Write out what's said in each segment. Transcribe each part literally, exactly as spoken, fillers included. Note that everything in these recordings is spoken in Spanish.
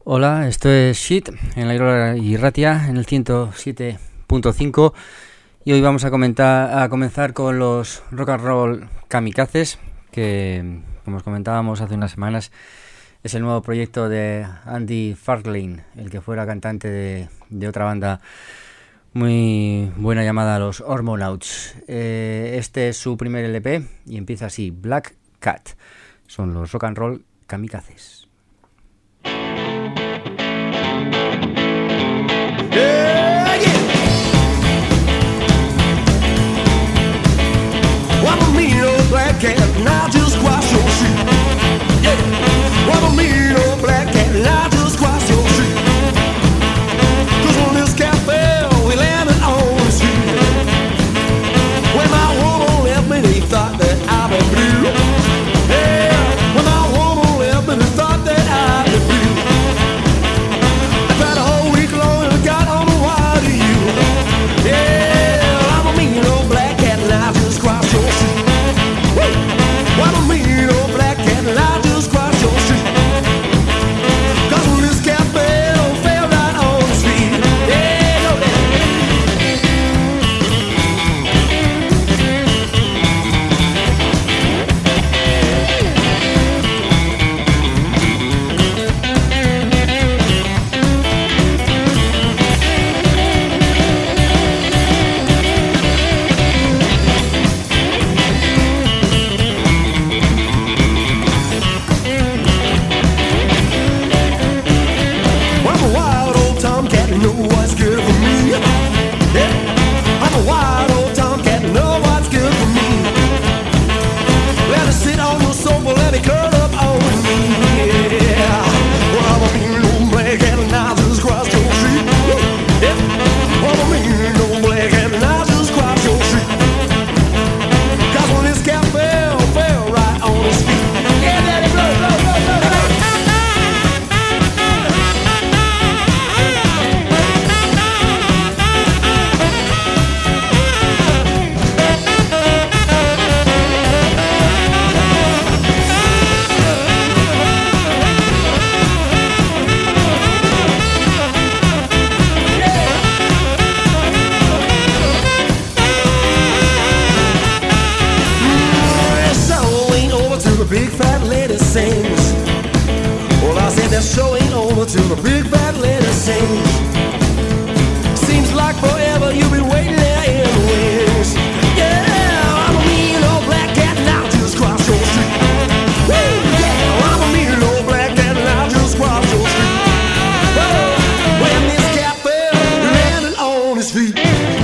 Hola, esto es Shit en la Irola Irratia en el ciento siete punto cinco y hoy vamos a comentar a comenzar con los Rock and Roll Kamikazes, que como os comentábamos hace unas semanas es el nuevo proyecto de Andy Farlane, el que fuera cantante de, de otra banda muy buena llamada los Hormonauts. Eh, este es su primer L P y empieza así: Black Cat. Son los Rock and Roll Kamikazes. Yeah, yeah. Well, I'm a mean old black cat, and I just cross your street. Yeah. Well, I'm a mean old black cat, and I just cross your street. 'Cause when this cat fell, we landed on the street. When my woman left me, they thought that I'd be blue. Yeah. When my woman left me, they thought that I'd be blue. I tried a whole week long and got on the wire to you. Yeah, I'm a mean old black cat and I just crossed your street. Woo! I'm a mean old black cat and I just crossed your street. 'Cause when this cat fell, fell right on the street. Yeah, go there. I'm a wild old tomcat, know what's good for me. Yeah, I'm a wild old tomcat, know what's good for me. Let her sit on the sofa, let me curl up on me. Yeah, well, I'm a mean old black cat and I just crossed your street. Yeah, I'm a mean old black cat and I just crossed your street. 'Cause when this cat fell, fell right on his feet. Yeah, daddy, blow, blow, blow, blow, blow. That show ain't over till the big fat lady sings. Well, I said that show ain't over till the big fat lady sings. Seems like forever you've been waiting there in the wings. Yeah, I'm a mean old black cat and I just crossed your street. Woo, yeah, I'm a mean old black cat and I just crossed your street. Oh, when this cat fell, landed on his feet.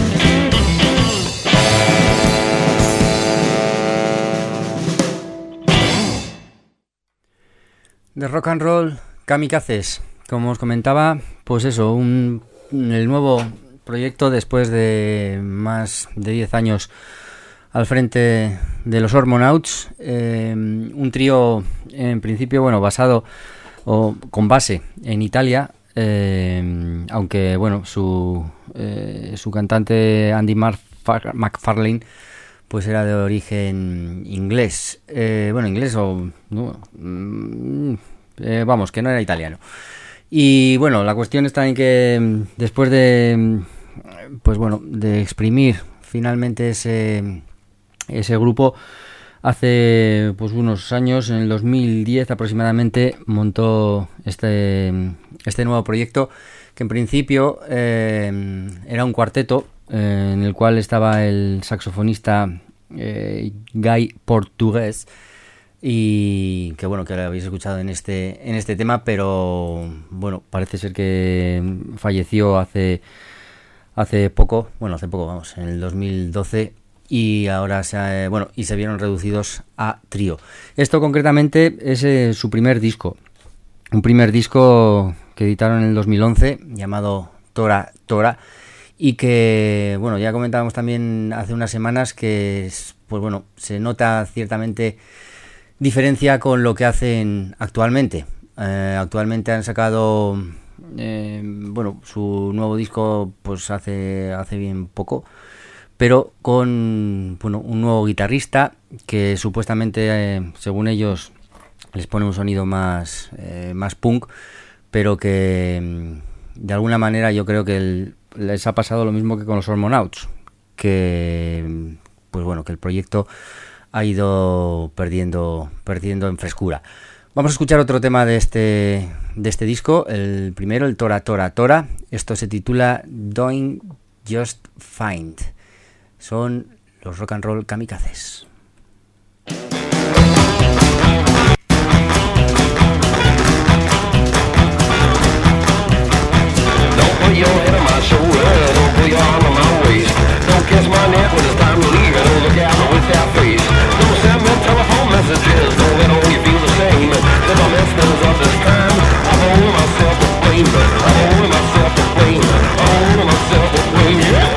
De Rock and Roll Kamikazes, como os comentaba, pues eso, un, el nuevo proyecto después de más de diez años al frente de los Hormonauts, eh, un trío en principio, bueno, basado o con base en Italia, eh, aunque bueno, su, eh, su cantante Andy Marf- McFarlane pues era de origen inglés, eh, bueno, inglés o no, mm, eh, vamos, que no era italiano. Y bueno, la cuestión está en que después de, pues bueno, de exprimir finalmente ese ese grupo, hace pues unos años, en el dos mil diez aproximadamente, montó este este nuevo proyecto que en principio eh, era un cuarteto, eh, en el cual estaba el saxofonista eh, Guy Portugués, y que bueno, que lo habéis escuchado en este en este tema, pero bueno, parece ser que falleció hace hace poco, bueno, hace poco, vamos, en el dos mil doce, y ahora se bueno, y se vieron reducidos a trío. Esto concretamente es eh, su primer disco, un primer disco que editaron en el dos mil once llamado Tora Tora, y que bueno, ya comentábamos también hace unas semanas que pues bueno, se nota ciertamente diferencia con lo que hacen actualmente. Eh, actualmente han sacado eh, bueno, su nuevo disco pues hace hace bien poco, pero con bueno, un nuevo guitarrista que supuestamente, eh, según ellos, les pone un sonido más, eh, más punk, pero que de alguna manera yo creo que el, les ha pasado lo mismo que con los Hormonauts, que pues bueno, que el proyecto ha ido perdiendo perdiendo en frescura. Vamos a escuchar otro tema de este de este disco, el primero, el Tora Tora Tora. Esto se titula Doing Just Fine. Son los Rock and Roll Kamikazes. Put your head on my shoulder, don't put your arm on my waist. Don't kiss my neck when it's time to leave, and don't look out with that face. Don't send me telephone messages, don't let on you feel the same. If I mess things up this time, I'm holding myself to blame. I'm holding myself to blame. I'm holding myself to blame, yeah.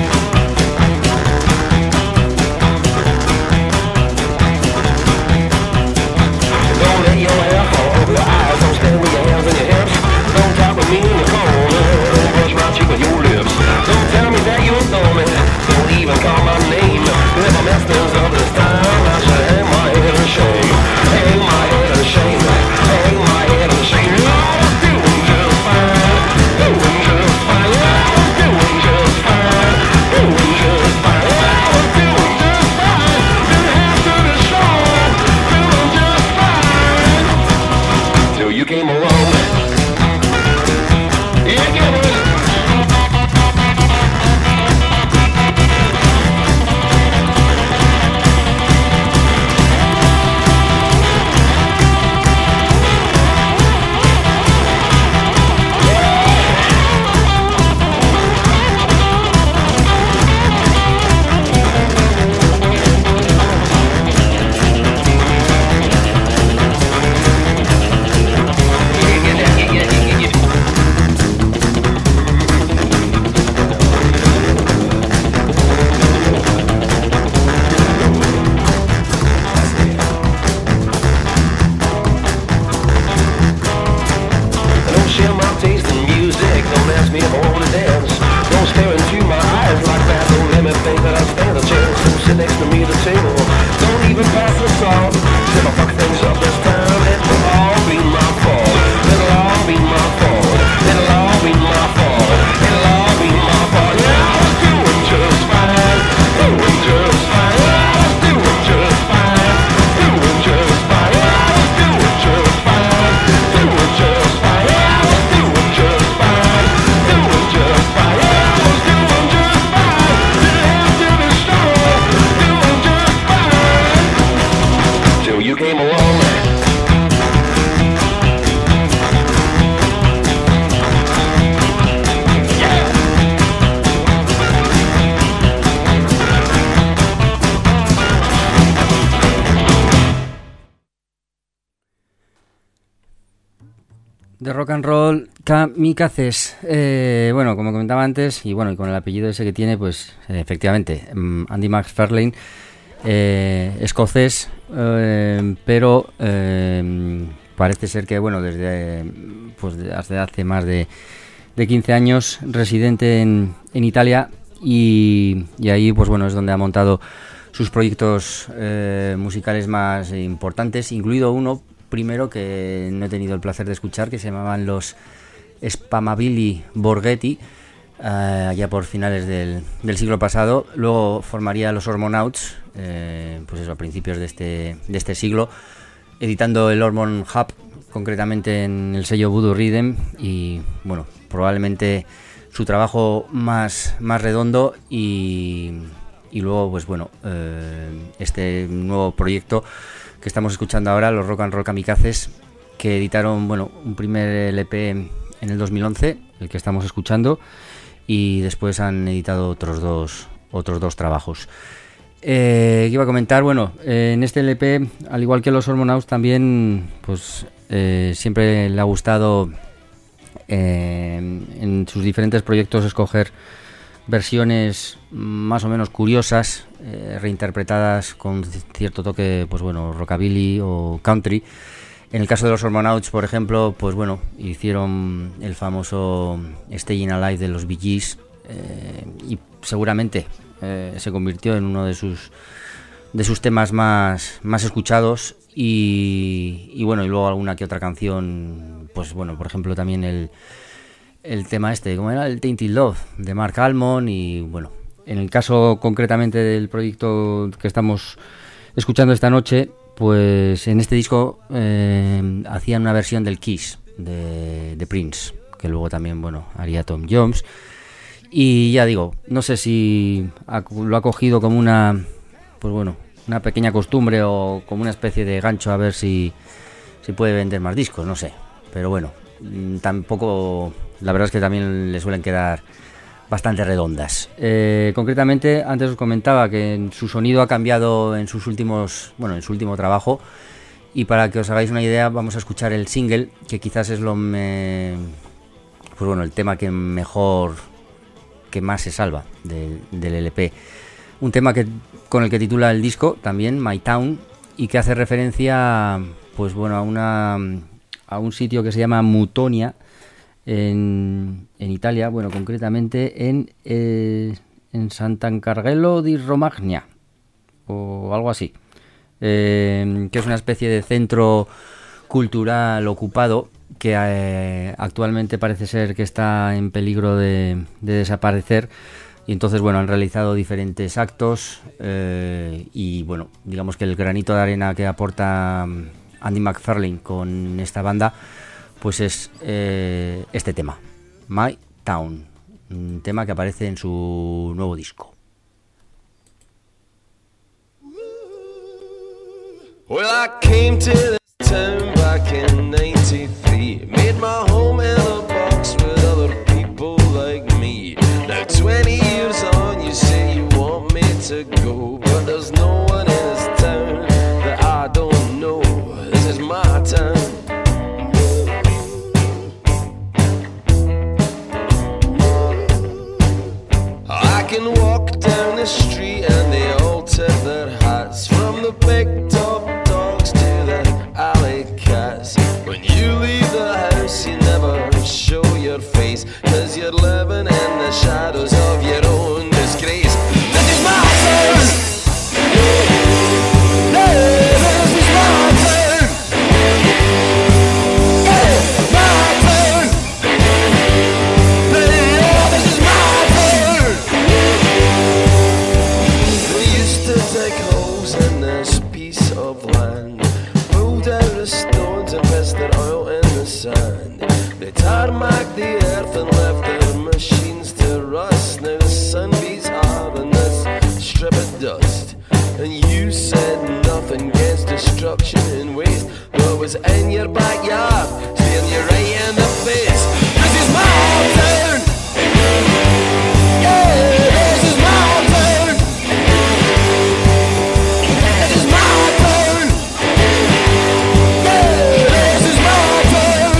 Don't let your hair fall over your eyes, don't stand with your hands on your hips. Don't talk with me in the corner, don't brush my cheek with your lips. Don't tell me that you adore me, don't even call my name. If I mess things up this time, I should hang my head in shame. Hang my head in shame, hang my head in shame. I was doing just fine, doing just fine. I was doing just fine, doing just fine. I was doing just fine, didn't have to be strong, doing just fine. Till you came along. De Rock and Roll Kamikazes. Eh, bueno, como comentaba antes, y bueno, y con el apellido ese que tiene, pues eh, efectivamente, Andy McFarlane, eh, escocés, eh, pero eh, parece ser que, bueno, desde pues desde hace más de, de quince años residente en, en Italia, y, y ahí, pues bueno, es donde ha montado sus proyectos eh, musicales más importantes, incluido uno primero que no he tenido el placer de escuchar, que se llamaban los Spamabili Borghetti, uh, allá por finales del, del siglo pasado. Luego formaría los Hormonauts, eh, pues eso, a principios de este, de este siglo, editando el Hormone Hub, concretamente en el sello Voodoo Rhythm, y bueno, probablemente su trabajo más, más redondo, y, y luego pues bueno, eh, este nuevo proyecto que estamos escuchando ahora, los Rock and Roll Kamikazes, que editaron, bueno, un primer L P en el dos mil once, el que estamos escuchando, y después han editado otros dos otros dos trabajos. Eh, ¿Qué iba a comentar? Bueno, eh, en este L P, al igual que los Hormonauts, también, pues, eh, siempre le ha gustado eh, en sus diferentes proyectos escoger versiones más o menos curiosas, eh, reinterpretadas con cierto toque, pues bueno, rockabilly o country. En el caso de los Hormonauts, por ejemplo, pues bueno, hicieron el famoso Staying Alive de los Bee Gees, eh, y seguramente eh, se convirtió en uno de sus de sus temas más, más escuchados, y, y bueno, y luego alguna que otra canción pues bueno, por ejemplo también el, el tema este, ¿cómo era? El Tainted Love de Mark Almond. Y bueno, en el caso concretamente del proyecto que estamos escuchando esta noche, pues en este disco eh, hacían una versión del Kiss de, de Prince, que luego también, bueno, haría Tom Jones. Y ya digo, no sé si ha, lo ha cogido como una, pues bueno, una pequeña costumbre o como una especie de gancho a ver si, si puede vender más discos, no sé. Pero bueno, tampoco, la verdad es que también le suelen quedar bastante redondas. Eh, concretamente, antes os comentaba que su sonido ha cambiado en sus últimos, bueno, en su último trabajo. Y para que os hagáis una idea, vamos a escuchar el single, que quizás es lo me, pues bueno, el tema que mejor, que más se salva del, del L P. Un tema que con el que titula el disco también, My Town, y que hace referencia, pues bueno, a una a un sitio que se llama Mutonia en, en Italia, bueno, concretamente en eh, en Sant'Angelo di Romagna o algo así, eh, que es una especie de centro cultural ocupado que eh, actualmente parece ser que está en peligro de, de desaparecer. Y entonces, bueno, han realizado diferentes actos eh, y, bueno, digamos que el granito de arena que aporta Andy McFarlane con esta banda, pues es eh, este tema, My Town, un tema que aparece en su nuevo disco. Well, I came to this town back in ninety-three, made my home in a box with other people like me. Now twenty years on, you say you want me to go, but there's no one in this town that I don't know. This is my town. I can walk down the street and they all tip their hats, from the big top dogs to the alley cats. When you leave the house you never show your face, 'cause you're living in the shadows of your own disgrace. This is my town. Hey, this is my town. Hey, my town. Hey, oh, this is my town. We used to dig holes in this piece of land, pulled out the stones and pressed their oil in the sand. They tarmacked the earth and left their machines to rust. Now the sun beats hard on this strip of dust, and you said nothing against destruction and waste, though it was in your backyard, staring you right in the face. This is my town. Yeah, this is my town. This is my town. Yeah, this is my town.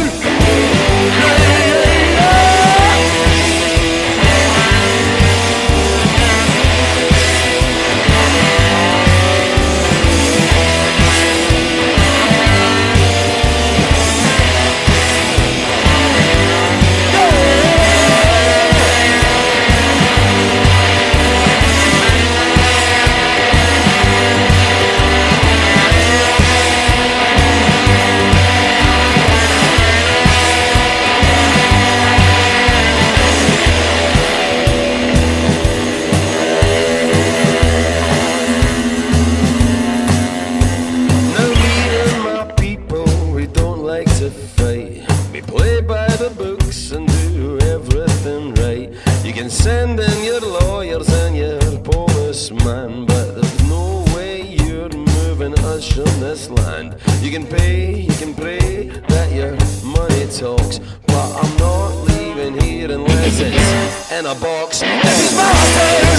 Now me and my people, we don't like to fight. We play by the books and do everything right. You can send in your lawyers and your policeman, but there's no way you're moving us from this land. You can pay, you can pray that your money talks, but I'm not leaving here unless it's in a box. This is my town.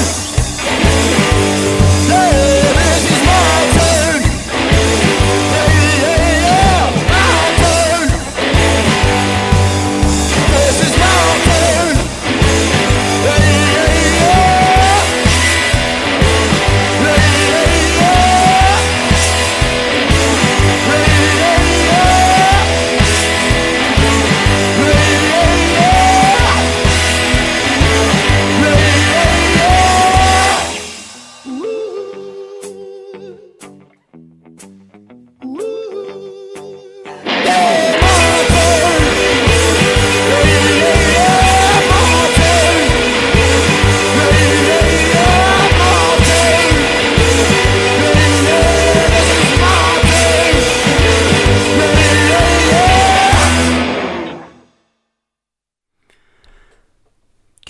Hey, this is my town. Yeah, yeah, yeah, my town. This is my town. Yeah, yeah, yeah. Yeah, yeah, yeah. Yeah, yeah, yeah. Yeah, yeah, yeah. Yeah, yeah, yeah.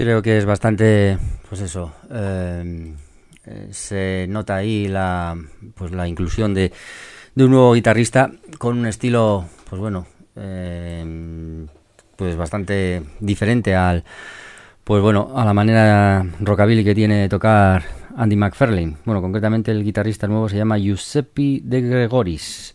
Creo que es bastante, pues eso, eh, eh, se nota ahí la, pues la inclusión de, de un nuevo guitarrista con un estilo, pues bueno, eh, pues bastante diferente al, pues bueno, a la manera rockabilly que tiene de tocar Andy McFarlane. Bueno, concretamente el guitarrista nuevo se llama Giuseppe De Gregoris.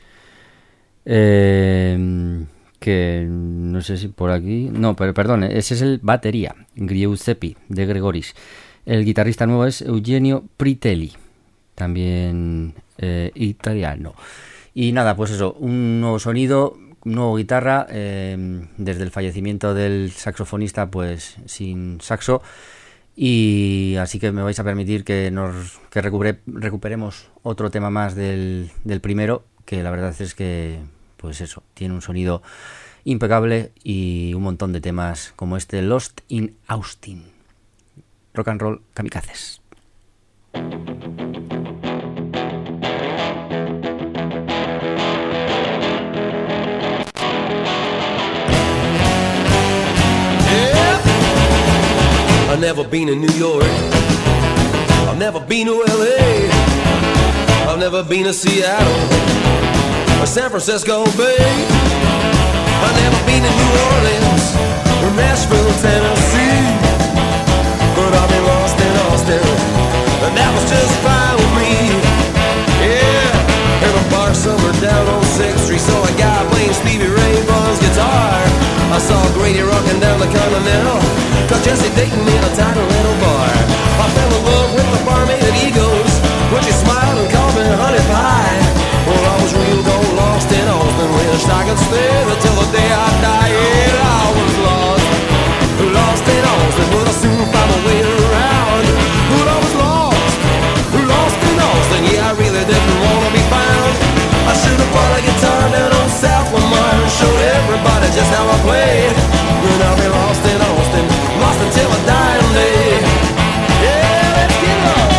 Eh, que no sé si por aquí, no, pero perdón, ese es el batería, Giuseppe De Gregoris. El guitarrista nuevo es Eugenio Pritelli, también eh, italiano. Y nada, pues eso, un nuevo sonido, un nuevo guitarra, eh, desde el fallecimiento del saxofonista, pues sin saxo. Y así que me vais a permitir que nos que recupere, recuperemos otro tema más del, del primero, que la verdad es que, pues eso, tiene un sonido impecable y un montón de temas como este Lost in Austin. Rock and roll kamikazes. I've never been in New York, I've never been to L A, I've never been to Seattle or San Francisco Bay. I've never been to New Orleans or Nashville, Tennessee, but I've been lost in Austin, and that was just fine with me. Yeah, in a bar somewhere down on sixth Street, saw a guy playing Stevie Ray Vaughan's guitar. I saw Grady rocking down the Continental, got Jesse Dayton in a tiny little bar. I fell in love with the barmaid at Eagles when she smiled and called me honey pie. Well, I was real gold lost in Austin, wished I could stay until the day I die. Yeah, I was lost, lost in Austin, but I soon found a way around. But I was lost, lost in Austin, yeah, I really didn't want to be found. I should have bought a guitar down on South Lamar and showed everybody just how I played. But I'll be lost in Austin, lost until I die one day. Yeah, let's get lost.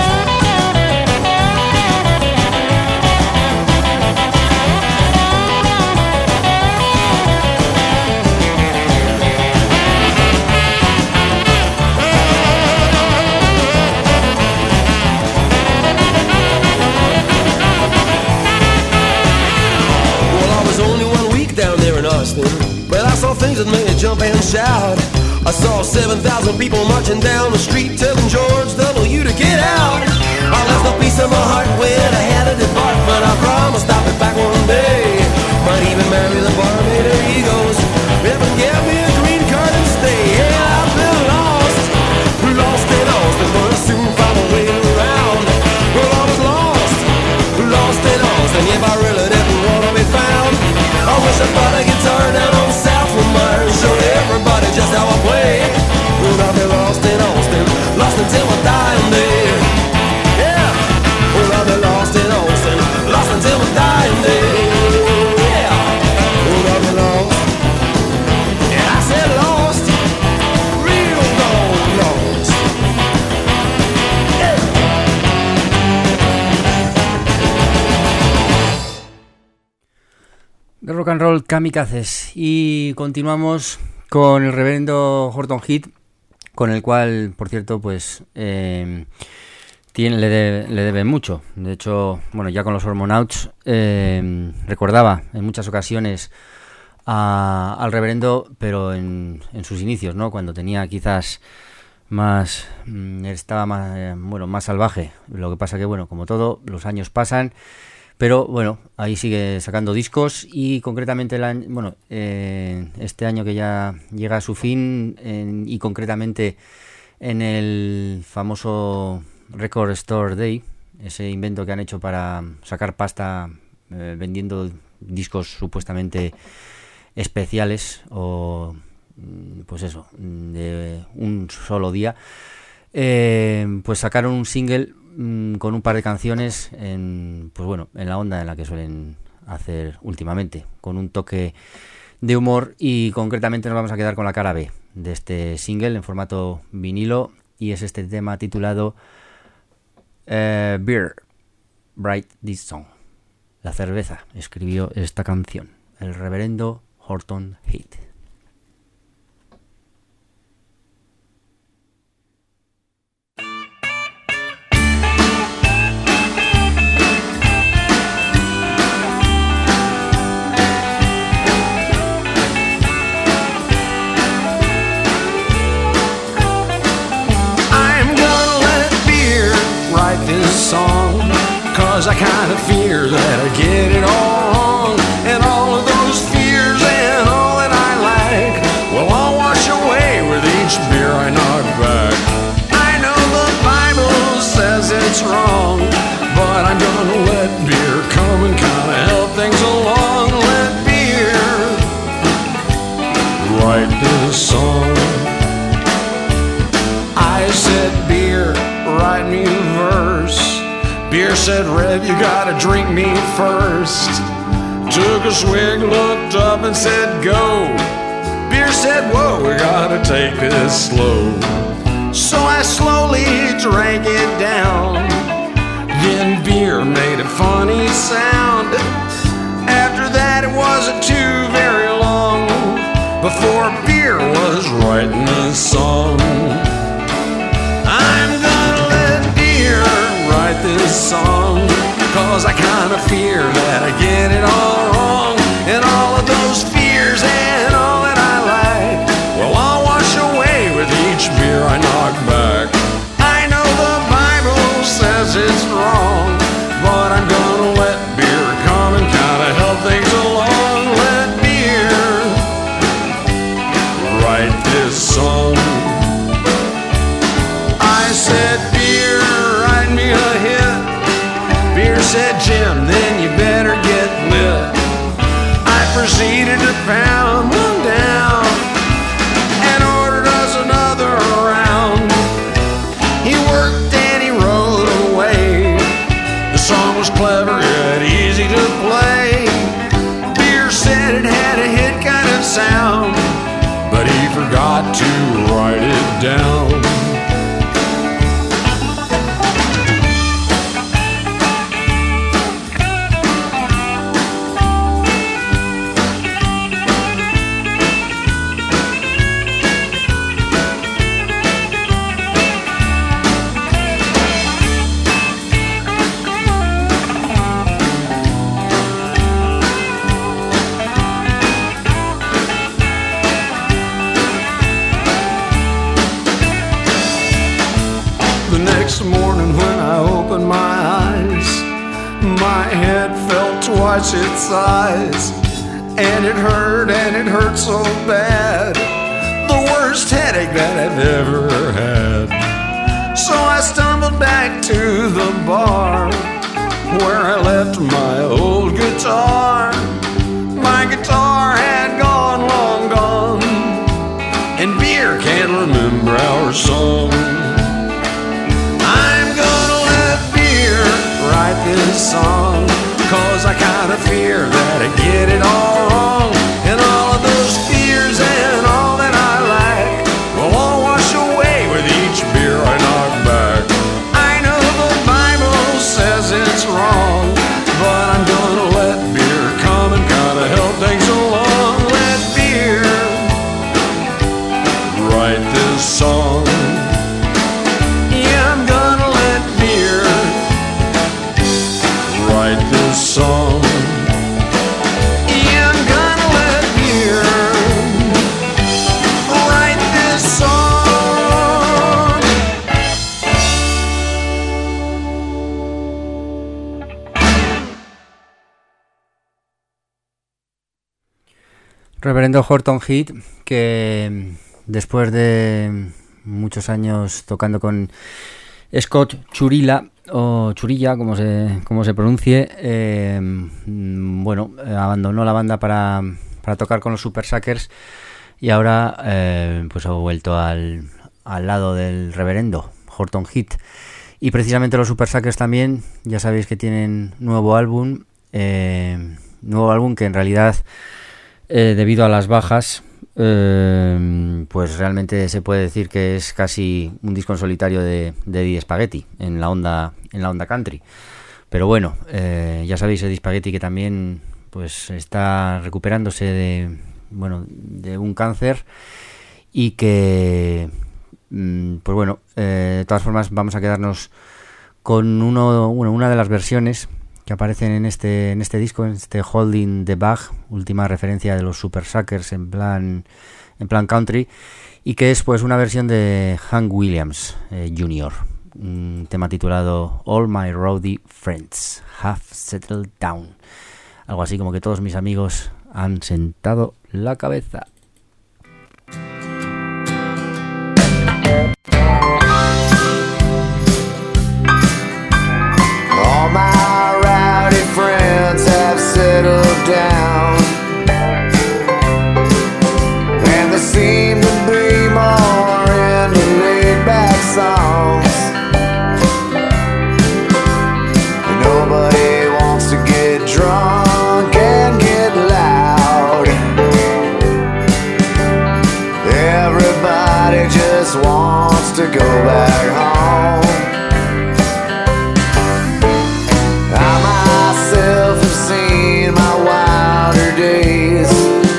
But I saw things that made me jump and shout. I saw seven thousand people marching down the street telling George W. to get out. I left a piece of my heart when I had to depart, but I promised I'll be back one day. Might even marry the barmaid at Eagles, even give me a green card and stay. Yeah, I've been lost, lost in Austin, but I soon found a way around. Well, I was lost, lost in Austin, yeah, I really didn't want to be found. I wish I bought a guitar down on South Lamar and showed everybody just how I play. But I'll be lost in Austin, lost until I die one day. Yeah, well, I'll be lost in Austin, lost until I die one day. Yeah, well, I'll be lost. Yeah, I said lost, real gone lost. Yeah. De rock and roll kamikazes. Y continuamos con el reverendo Horton Heat, con el cual, por cierto, pues eh, tiene, le, de, le debe mucho. De hecho, bueno, ya con los Hormonauts eh, recordaba en muchas ocasiones a, al reverendo, pero en, en sus inicios, ¿no? Cuando tenía quizás más, estaba más, eh, bueno, más salvaje. Lo que pasa que, bueno, como todo, los años pasan. Pero bueno, ahí sigue sacando discos y concretamente el año, bueno, eh, este año que ya llega a su fin en, y concretamente en el famoso Record Store Day, ese invento que han hecho para sacar pasta eh, vendiendo discos supuestamente especiales o pues eso, de un solo día, eh, pues sacaron un single con un par de canciones en, pues bueno, en la onda en la que suelen hacer últimamente, con un toque de humor, y concretamente nos vamos a quedar con la cara B de este single en formato vinilo, y es este tema titulado uh, Beer Write This Song. La cerveza escribió esta canción, el reverendo Horton Heat. 'cause I kind of fear that I get it all wrong. And all of those fears and all that I lack, well, I'll wash away with each beer I knock back. I know the Bible says it's wrong, but I'm gonna let beer come and kind of help things along. Let beer write this song. I said, beer, write me a verse. Beer said, Rev, you gotta drink me first. Took a swig, looked up and said, go. Beer said, whoa, we gotta take this slow. So I slowly drank it down. Then beer made a funny sound. After that it wasn't too very long before beer was writing a song. I'm gonna let beer write this song, 'cause I kinda fear that I get it all wrong. And all of those fears and all that I lack, well, I'll wash away with each beer I knock back. I know the Bible says it's wrong, but I'm gonna let beer come and kinda help things along. Let beer write this song. I said, beer, write me a hit. Beer said, Jim, then you better get lit. I proceeded to pound one down and ordered us another round. He worked and he rode away. The song was clever yet easy to play. Beer said it had a hit kind of sound, but he forgot to write it down. Next morning when I opened my eyes, my head felt twice its size, and it hurt and it hurt so bad, the worst headache that I've ever had. So I stumbled back to the bar where I left my old guitar. My guitar had gone, long gone, and beer can't remember our song. Write this song, 'cause I kinda fear that I get it all wrong. And all of those fears and all that I lack, will all wash away with each beer I knock back. I know the Bible says it's wrong, but I'm gonna let beer come and kinda help things along. Let beer write this song. Yeah, I'm gonna let beer write this song. Yeah, I'm gonna let beer write this song. Reverendo Horton Heat, que después de muchos años tocando con Scott Churilla, o Churilla, como se, como se pronuncie, eh, bueno, abandonó la banda para, para tocar con los Super Suckers y ahora eh, pues ha vuelto al, al lado del reverendo Horton Heat. Y precisamente los Super Suckers también, ya sabéis que tienen nuevo álbum, eh, nuevo álbum que en realidad, eh, debido a las bajas, eh, pues realmente se puede decir que es casi un disco en solitario de, de Eddie Spaghetti en la onda, en la onda country. Pero bueno, eh, ya sabéis, Eddie Spaghetti que también pues está recuperándose de, bueno, de un cáncer y que pues bueno, eh, de todas formas vamos a quedarnos con uno, bueno, una de las versiones que aparecen en este en este disco, en este Holding the Bag, última referencia de los Super Suckers en plan en plan country, y que es pues una versión de Hank Williams eh, junior un tema titulado All My Rowdy Friends Have Settled Down. Algo así como que todos mis amigos han sentado la cabeza. All my rowdy friends have settled down, and they seem to be more into laid-back songs. Nobody wants to get drunk and get loud. Everybody just wants to go back home. I myself have seen my wilder days.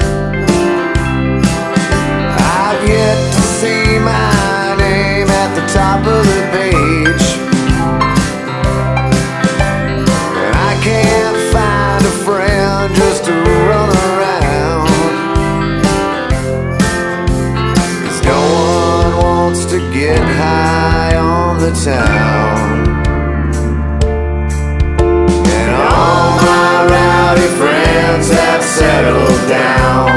I've yet to see my name at the top of the page, and I can't find a friend just to run around, 'cause no one wants to get high on the town. And all my rowdy friends have settled down,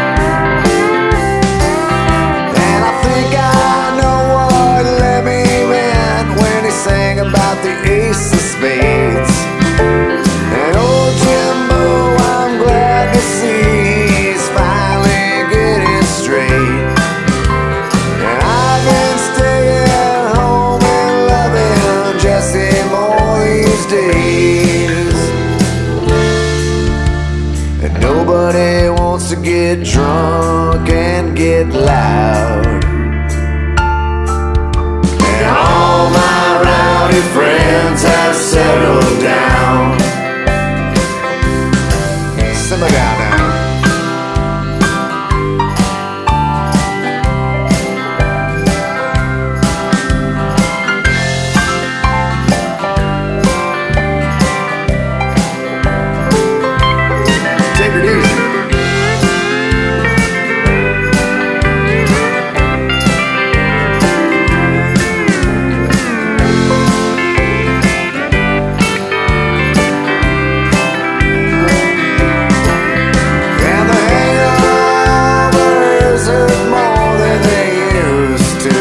and I think I know what Lemmy meant when he sang about the ace of spades. And old Jimbo, I'm glad to see he's finally getting straight. And I've been staying home and loving Jesse more these days. And nobody wants to get drunk and get loud. And all my rowdy friends have settled down. Simmer down now. Take it easy. And the hangovers hurt more than they used to.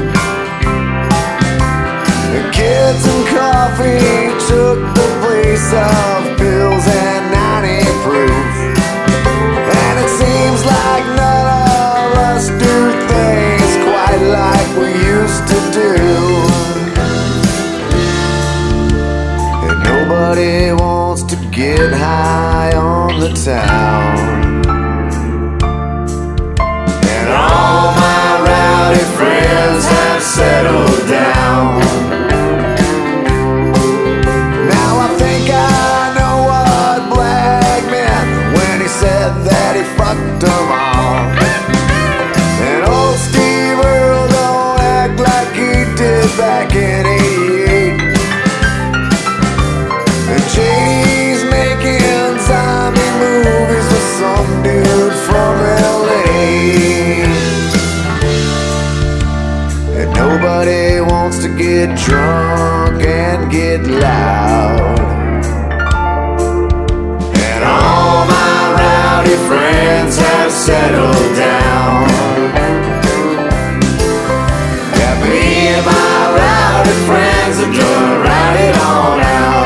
The kids and coffee took the place of pills and ninety proof. And it seems like none of us do things quite like we used to do. And nobody wants to get high on the town. And all my rowdy friends have settled down. Now I think I know what Black meant when he said that he fucked them all. And old Steve Earle don't act like he did back in eighty-eight. And J D's making zombie movies with some dude from L A. And nobody wants to get drunk and get loud. And all my rowdy friends have settled down. Yeah, me and my rowdy friends are gonna ride it on out.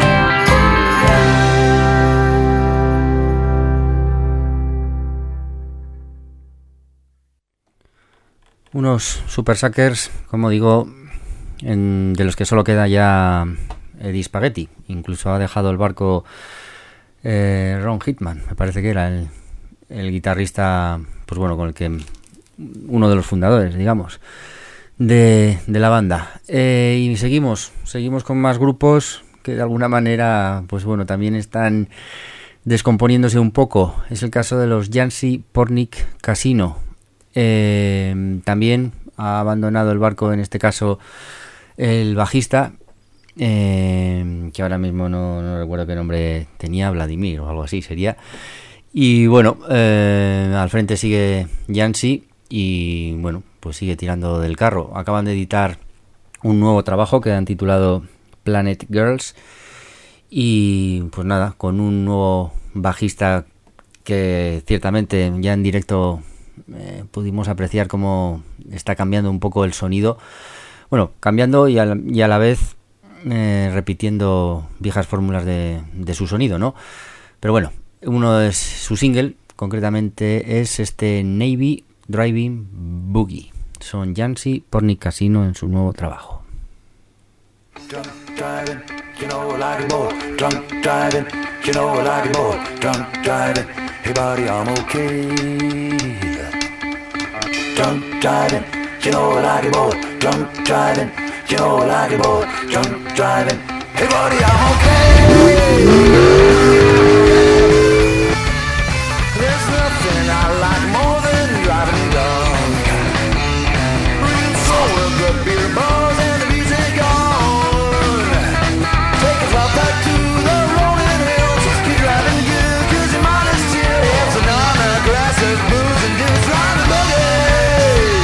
Unos Super Suckers, como digo, en, de los que solo queda ya Eddie Spaghetti. Incluso ha dejado el barco eh, Ron Hitman, me parece que era el, el guitarrista, pues bueno, con el que uno de los fundadores, digamos, de, de la banda. Eh, y seguimos, seguimos con más grupos que de alguna manera, pues bueno, también están descomponiéndose un poco. Es el caso de los Yancy Pornic Casino. Eh, también ha abandonado el barco, en este caso, el bajista, eh, que ahora mismo no, no recuerdo qué nombre tenía, Vladimir o algo así sería. Y bueno, eh, al frente sigue Yancy y bueno, pues sigue tirando del carro. Acaban de editar un nuevo trabajo que han titulado Planet Girls y pues nada, con un nuevo bajista que ciertamente ya en directo eh, pudimos apreciar cómo está cambiando un poco el sonido, bueno, cambiando y a la, y a la vez eh, repitiendo viejas fórmulas de, de su sonido, ¿no? Pero bueno, uno es su single, concretamente es este Navy Driving Boogie. Son Jancy Pornic Casino en su nuevo trabajo. Drunk driving, you know I like it more. Drunk driving, you know I like it more. Drunk driving, hey buddy, I'm okay. Drunk driving, you know I like it more. Drunk driving, you know I like it more. Drunk driving, hey buddy, I'm okay. There's nothing I like more than driving drunk. Real soul with the beer bars and the music on. Take us out back to the rolling hills. Keep driving good 'cause your mind is chill. It's an unaggressive booze and just driving boogie.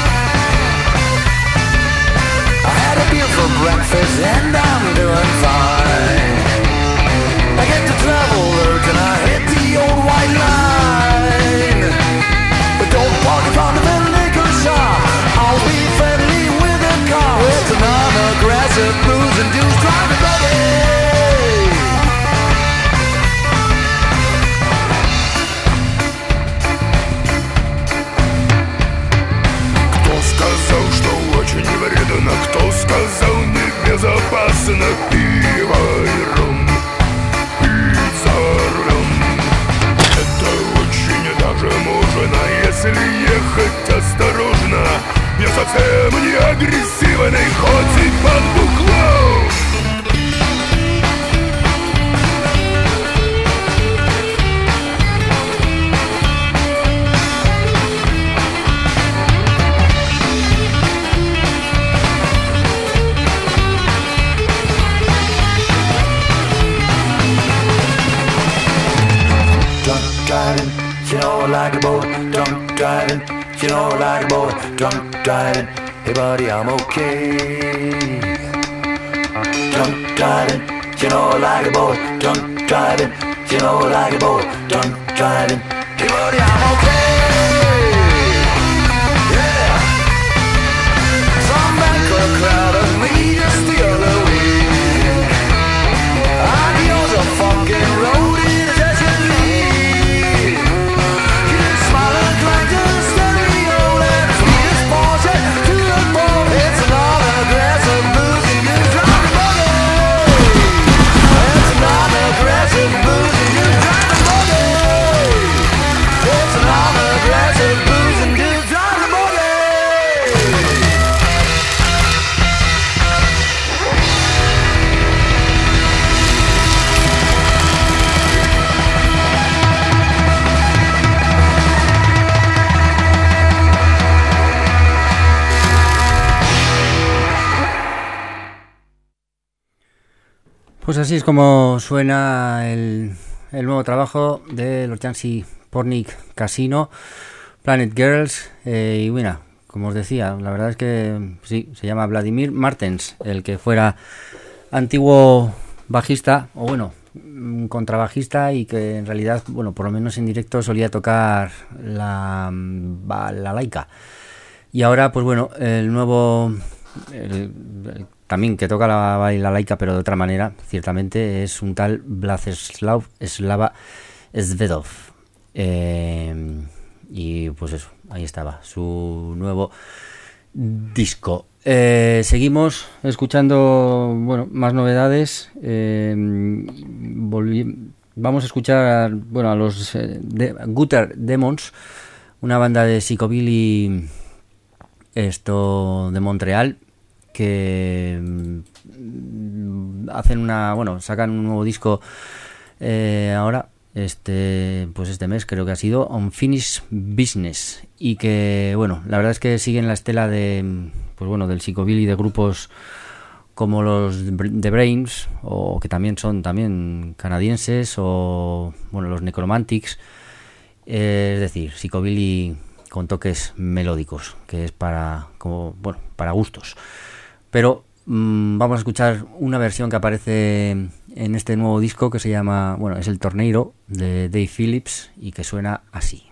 I had a beer for breakfast and I'm doing fine. I get to travel urge and I hit the old white line. But don't park in front of the liquor shop. I'll be friendly with the cops. It's an unaggressive booze and juice driving buggy. Кто сказал, что очень вредно? Кто сказал небезопасно? Пиво и ром, пить за рулем. Это очень даже можно, если ехать осторожно. Не совсем не агрессивный, хоть и под углом. Drunk driving, you know I like it, boy. Drunk driving, you know I like it, boy. Drunk driving, hey buddy, I'm okay. Drunk driving, you know I like it, boy. Drunk driving, you know I like it, boy. Drunk driving, hey buddy, I'm okay. Yeah. Some banker crowd of me just the other week. Adios a fucking roadie to S U V. You smile and clank to the stereo and feed his Porsche to the bone. It's an all-aggressive booze and you drive a buggy. It's an all-aggressive booze and you drive a buggy. It's an all-aggressive booze and you drive a buggy. Pues así es como suena el, el nuevo trabajo de los Jancy Pornic Casino, Planet Girls. Eh, y bueno, como os decía, la verdad es que sí, se llama Vladimir Martens, el que fuera antiguo bajista, o bueno, contrabajista, y que en realidad, bueno, por lo menos en directo solía tocar la, la laica. Y ahora, pues bueno, el nuevo... El, el, también que toca la, la laica, pero de otra manera, ciertamente, es un tal Vladislav Slava Svedov. Eh, y pues eso, ahí estaba, su nuevo disco. Eh, seguimos escuchando, bueno, más novedades. Eh, volví, vamos a escuchar, bueno, a los eh, de, Gutter Demons, una banda de psicobilly esto de Montreal, que hacen una, bueno, sacan un nuevo disco eh, ahora, este, pues este mes creo que ha sido Unfinished Business, y que, bueno, la verdad es que siguen la estela de, pues bueno, del psicobilly de grupos como los The Brains, o que también son también canadienses, o bueno, los Necromantics, eh, es decir, psicobilly con toques melódicos, que es para, como, bueno, para gustos. pero mmm, vamos a escuchar una versión que aparece en este nuevo disco que se llama, bueno, es el Tornado de Dave Phillips y que suena así.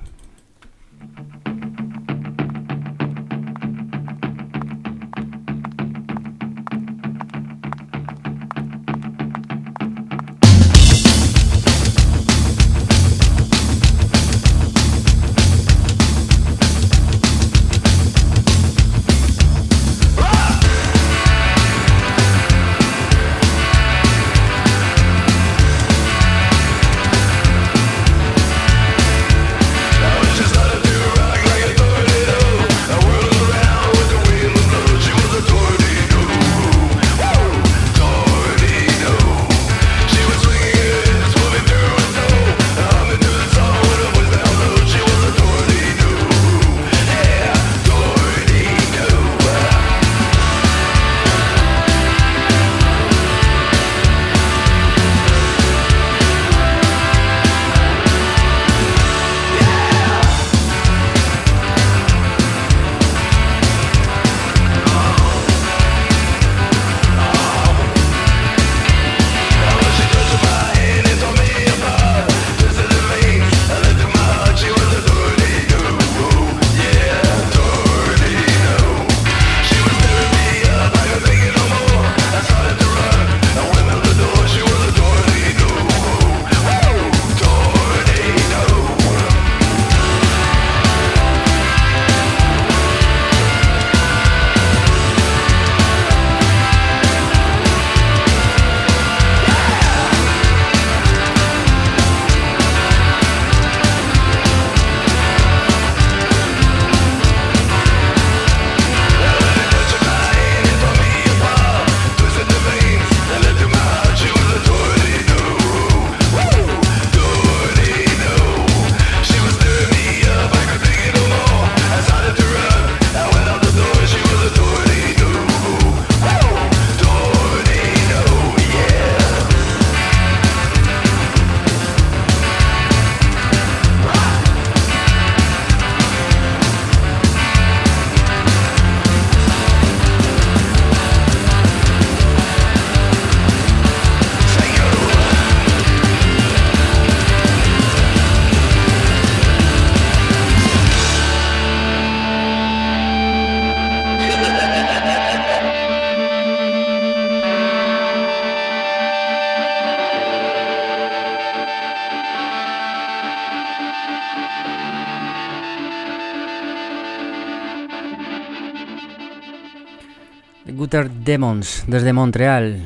Gutter Demons desde Montreal,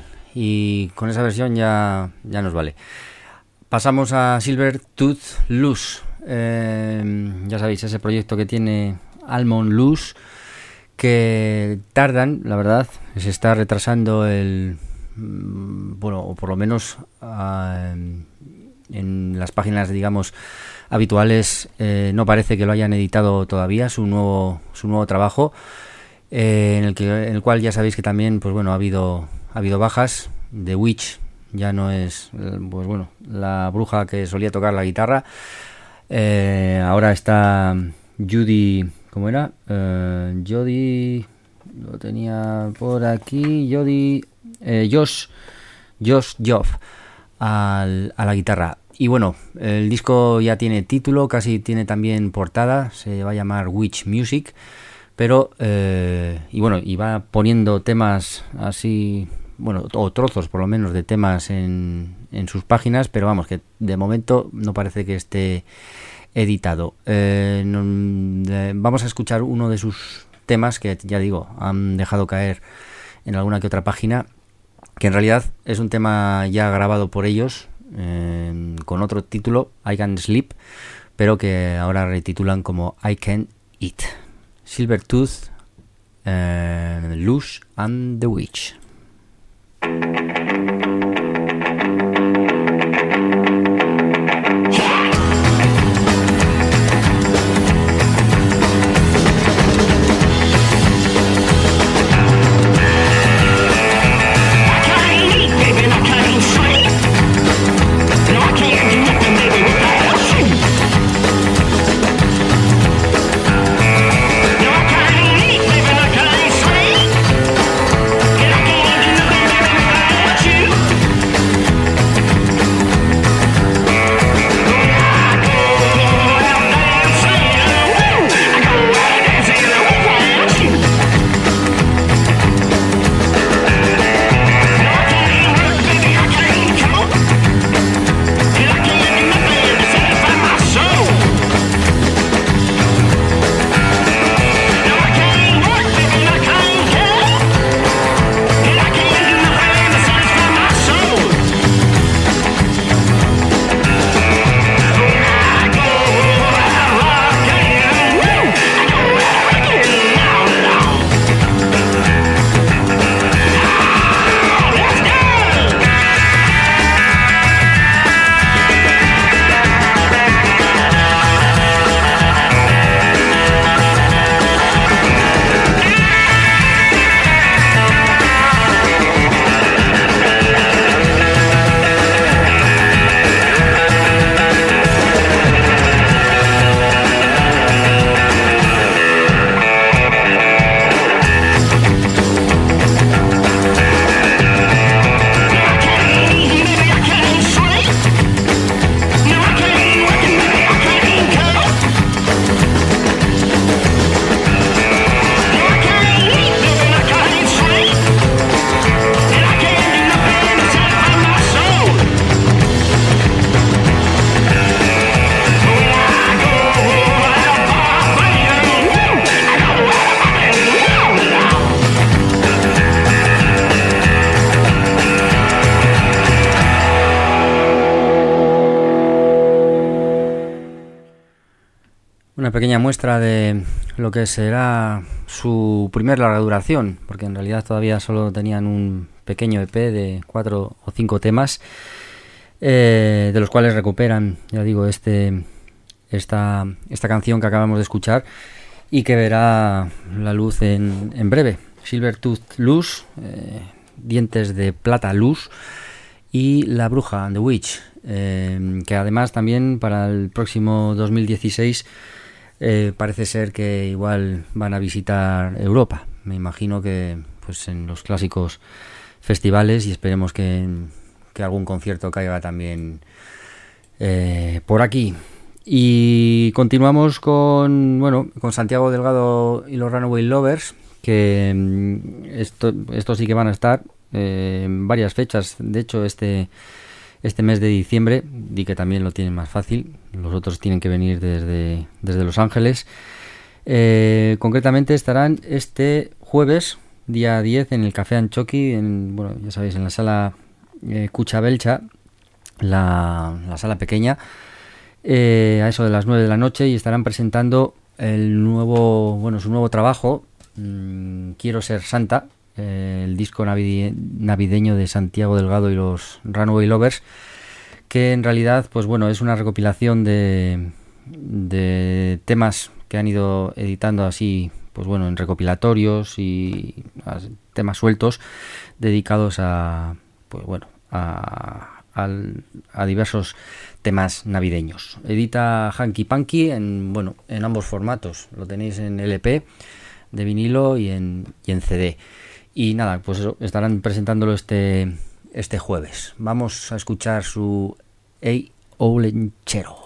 y con esa versión ya, ya nos vale. Pasamos a Silver Tooth Loose, eh, ya sabéis, ese proyecto que tiene Almond Loose, que tardan, la verdad, se está retrasando el, bueno, o por lo menos uh, en las páginas, digamos, habituales, eh, no parece que lo hayan editado todavía, su nuevo, su nuevo trabajo. Eh, en el que en el cual ya sabéis que también, pues bueno, ha habido ha habido bajas. The Witch ya no es, pues bueno, la bruja que solía tocar la guitarra. Eh, ahora está Judy, ¿cómo era? Uh, Jody, lo tenía por aquí, Jody, eh, Josh, Josh Joff al, a la guitarra. Y bueno, el disco ya tiene título, casi tiene también portada, se va a llamar Witch Music. Pero, eh, y bueno, y va poniendo temas así, bueno, o trozos por lo menos de temas en, en sus páginas, pero vamos, que de momento no parece que esté editado. Eh, no, eh, vamos a escuchar uno de sus temas que, ya digo, han dejado caer en alguna que otra página, que en realidad es un tema ya grabado por ellos, eh, con otro título, I Can't Sleep, pero que ahora retitulan como I Can't Eat. Silvertooth, uh, Loose and the Witch. No, I can't eat, baby, I can't sleep. pequeña muestra de lo que será su primer larga duración, porque en realidad todavía solo tenían un pequeño E P de cuatro o cinco temas, eh, de los cuales recuperan, ya digo, este esta, esta canción que acabamos de escuchar y que verá la luz en, en breve. Silvertooth Luz, eh, Dientes de Plata Luz, y La Bruja, The Witch, eh, que además también para el próximo dos mil dieciséis eh, parece ser que igual van a visitar Europa. Me imagino que pues en los clásicos festivales, y esperemos que, que algún concierto caiga también eh, por aquí. Y continuamos con bueno con Santiago Delgado y los Runaway Lovers, que esto, esto sí que van a estar eh, en varias fechas. De hecho, este este mes de diciembre, di que también lo tienen más fácil. Los otros tienen que venir desde, desde Los Ángeles. Eh, concretamente estarán este jueves, día diez, en el Café Anchoqui, en, bueno, ya sabéis, en la sala eh, Cuchabelcha, la, la sala pequeña, eh, a eso de las nueve de la noche, y estarán presentando el nuevo, bueno, su nuevo trabajo, mmm, Quiero Ser Santa, eh, el disco navide- navideño de Santiago Delgado y los Runaway Lovers, que en realidad, pues bueno, es una recopilación de, de temas que han ido editando así, pues bueno, en recopilatorios y temas sueltos dedicados a, pues bueno, a, a, a diversos temas navideños. Edita Hanky Panky en, bueno, en ambos formatos. Lo tenéis en L P de vinilo y en, y en C D. Y nada, pues eso, estarán presentándolo este, este jueves. Vamos a escuchar su Ey Olenchero.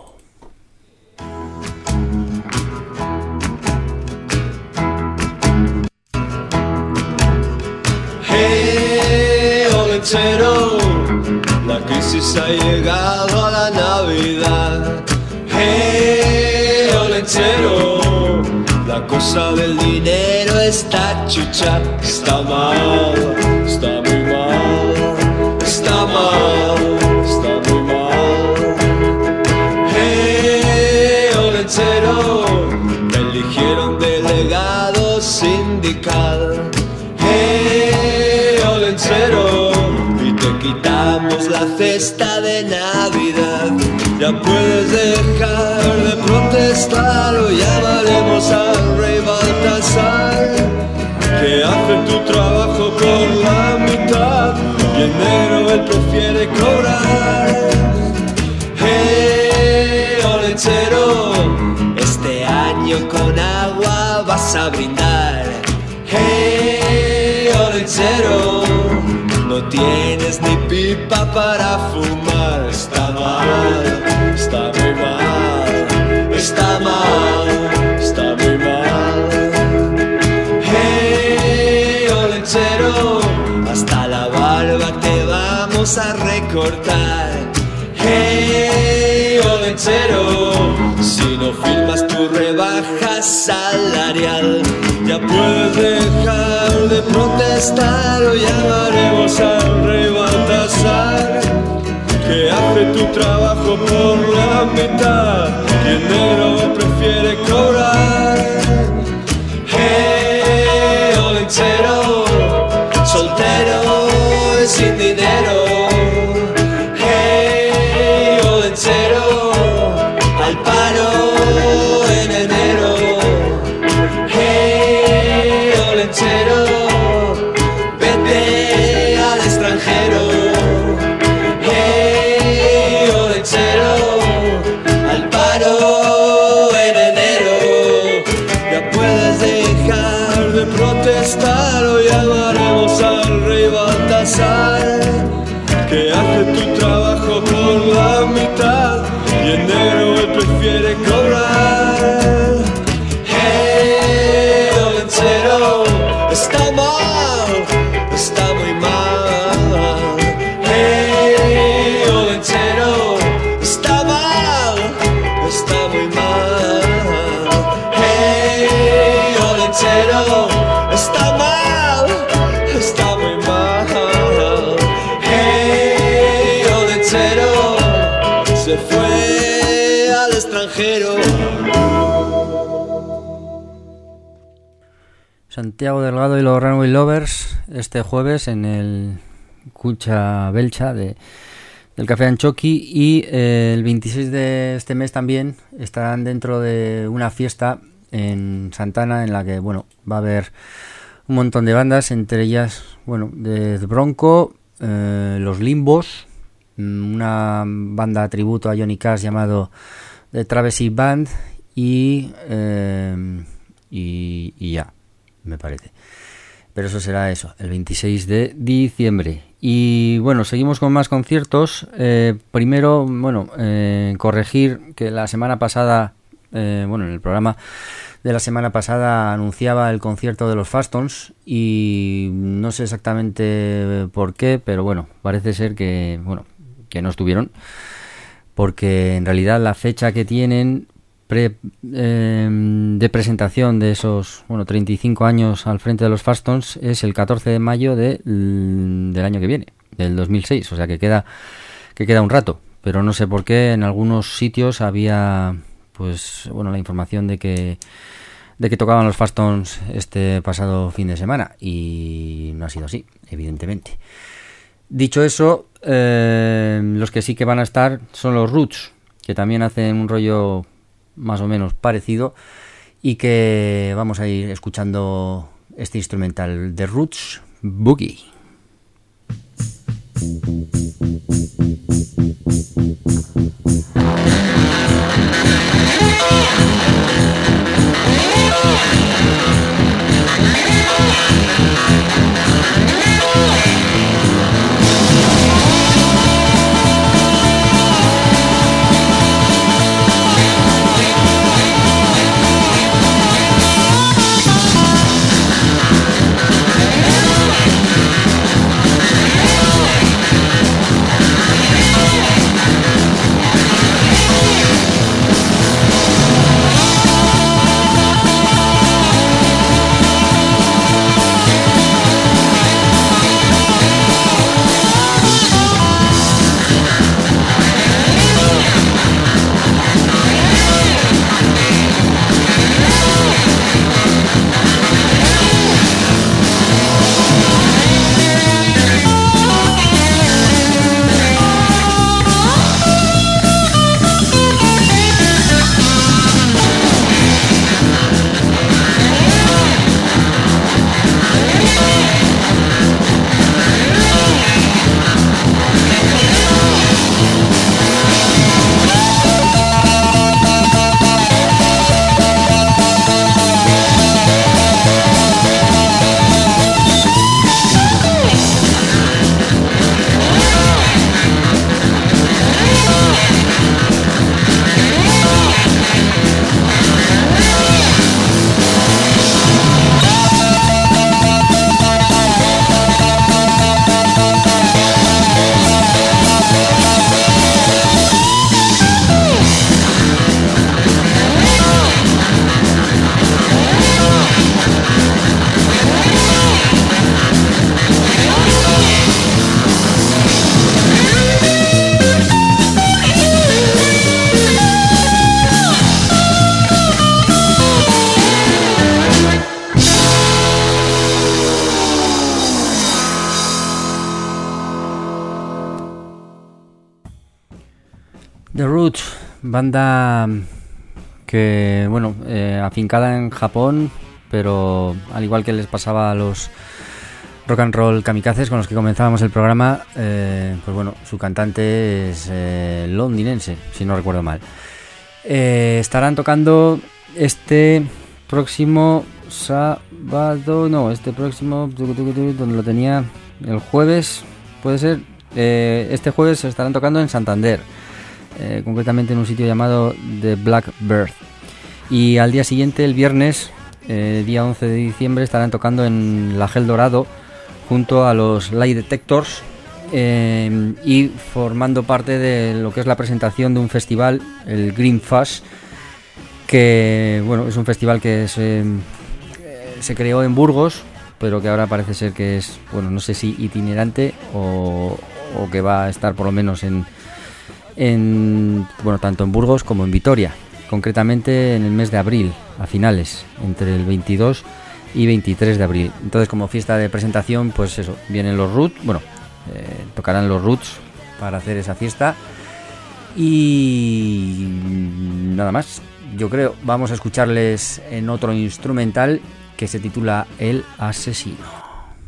Hey, Olenchero, la crisis ha llegado a la Navidad. Hey, Olenchero, la cosa del dinero está chucha, está mal, está muy mal, está mal, está muy mal. Hey, Olenchero, me eligieron delegado sindical. Hey, Olenchero, y te quitamos la cesta de Navidad. Ya puedes dejar de protestar o llamaremos al rey Baltasar, que hace tu trabajo por la mitad y en negro él prefiere cobrar. Hey, Olenchero, este año con agua vas a brindar. Hey, Olenchero, no tienes ni pipa para fumar. Está mal, está muy mal, está mal, está muy mal. Hey, Olenchero, hasta la barba te vamos a recortar. Hey, Olenchero, si no firmas tu rebaja salarial, ya puedes dejar de protestar o llamaremos al rey Baltasar, que hace tu trabajo por la mitad y en negro él prefiere cobrar. Hey, Olenchero, soltero y sin dinero. Hey, Olenchero, al paro en enero. Hey, Olenchero, vete al extranjero. Hey, Olenchero, al paro en enero. Ya puedes dejar de protestar o llamaremos al rey Baltasar, que hace tu trabajo por la mitad y en negro él prefiere cobrar. Hey, Olenchero, está mal, está muy mal. Hey, Olenchero, está mal, está muy mal. Hey, Olenchero, está mal, está muy mal. Hey, Olenchero, se fue al extranjero. Santiago Delgado y los Runway Lovers este jueves en el Cucha Belcha de, del Café Anchoqui, y eh, el veintiséis de este mes también estarán dentro de una fiesta en Santana en la que, bueno, va a haber un montón de bandas, entre ellas, bueno, de Bronco, eh, Los Limbos, una banda tributo a Johnny Cash llamado The Travesty Band y, eh, y, y ya, me parece. Pero eso será eso, el veintiséis de diciembre. Y bueno, seguimos con más conciertos. Eh, primero, bueno, eh, corregir que la semana pasada, eh, bueno, en el programa de la semana pasada anunciaba el concierto de los Fastons y no sé exactamente por qué, pero bueno, parece ser que, bueno, que no estuvieron, porque en realidad la fecha que tienen pre, eh, de presentación de esos, bueno, treinta y cinco años al frente de los Fastons es el catorce de mayo de, del año que viene, del dos mil seis, o sea que queda que queda un rato, pero no sé por qué en algunos sitios había, pues, bueno, la información de que de que tocaban los Fastons este pasado fin de semana, y no ha sido así, evidentemente. Dicho eso, eh, los que sí que van a estar son los Roots, que también hacen un rollo más o menos parecido, y que vamos a ir escuchando este instrumental de Roots, Boogie. The Roots, banda que, bueno, eh, afincada en Japón, pero al igual que les pasaba a los Rock and Roll Kamikazes con los que comenzábamos el programa, eh, pues bueno, su cantante es eh, londinense, si no recuerdo mal. Eh, estarán tocando este próximo sábado, no, este próximo, donde lo tenía, el jueves, puede ser, eh, este jueves estarán tocando en Santander. Eh, concretamente en un sitio llamado The Blackbird, y al día siguiente, el viernes, eh, día once de diciembre, estarán tocando en La Gel Dorado junto a los Lie Detectors, eh, y formando parte de lo que es la presentación de un festival, el Green Fuzz, que, bueno, es un festival que se, eh, se creó en Burgos, pero que ahora parece ser que es, bueno, no sé si itinerante o, o que va a estar por lo menos en En, bueno, tanto en Burgos como en Vitoria, concretamente en el mes de abril, a finales, entre el veintidós y veintitrés de abril. Entonces, como fiesta de presentación, pues eso, vienen los Roots, bueno, eh, tocarán los Roots para hacer esa fiesta. Y nada más, yo creo, vamos a escucharles en otro instrumental que se titula El Asesino.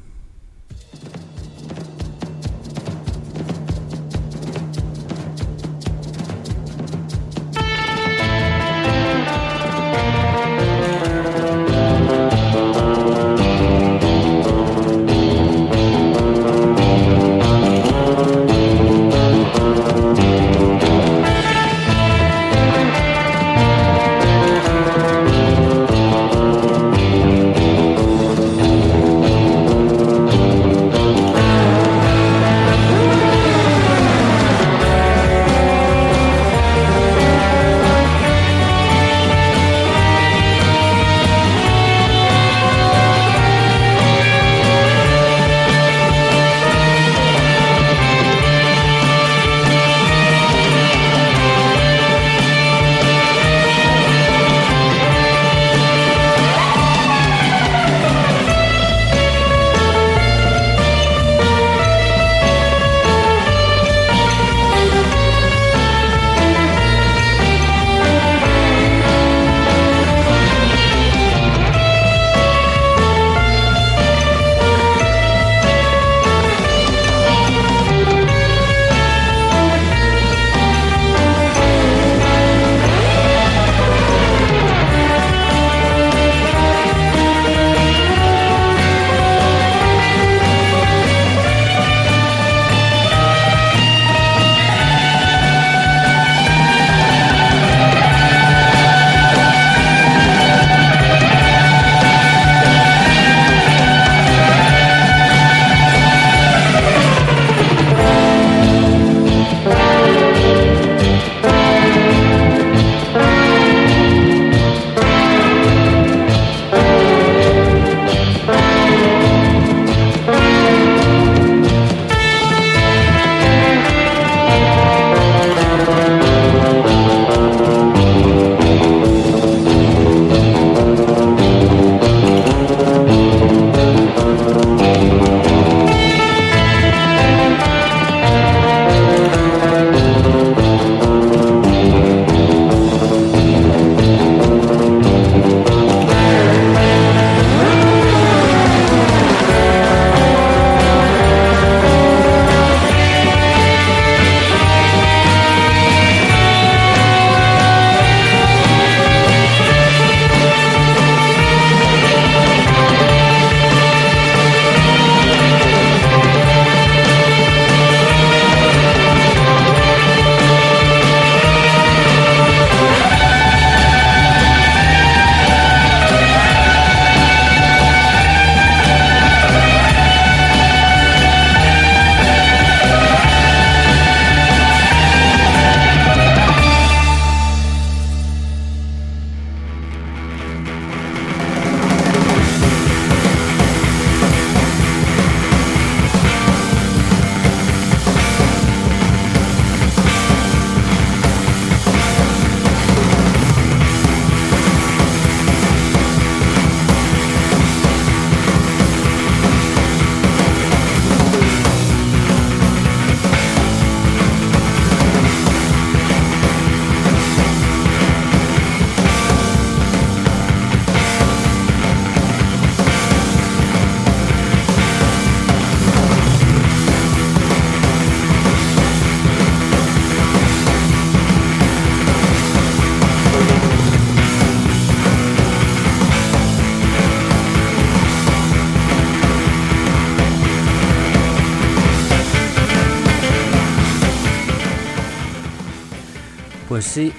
Pues sí,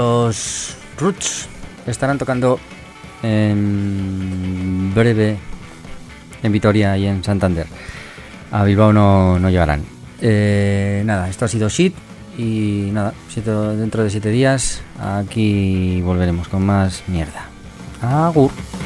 los Roots estarán tocando en breve en Vitoria y en Santander. A Bilbao no, no llegarán. Eh, nada, esto ha sido Shit. Y nada, siete, dentro de siete días aquí volveremos con más mierda. Agur.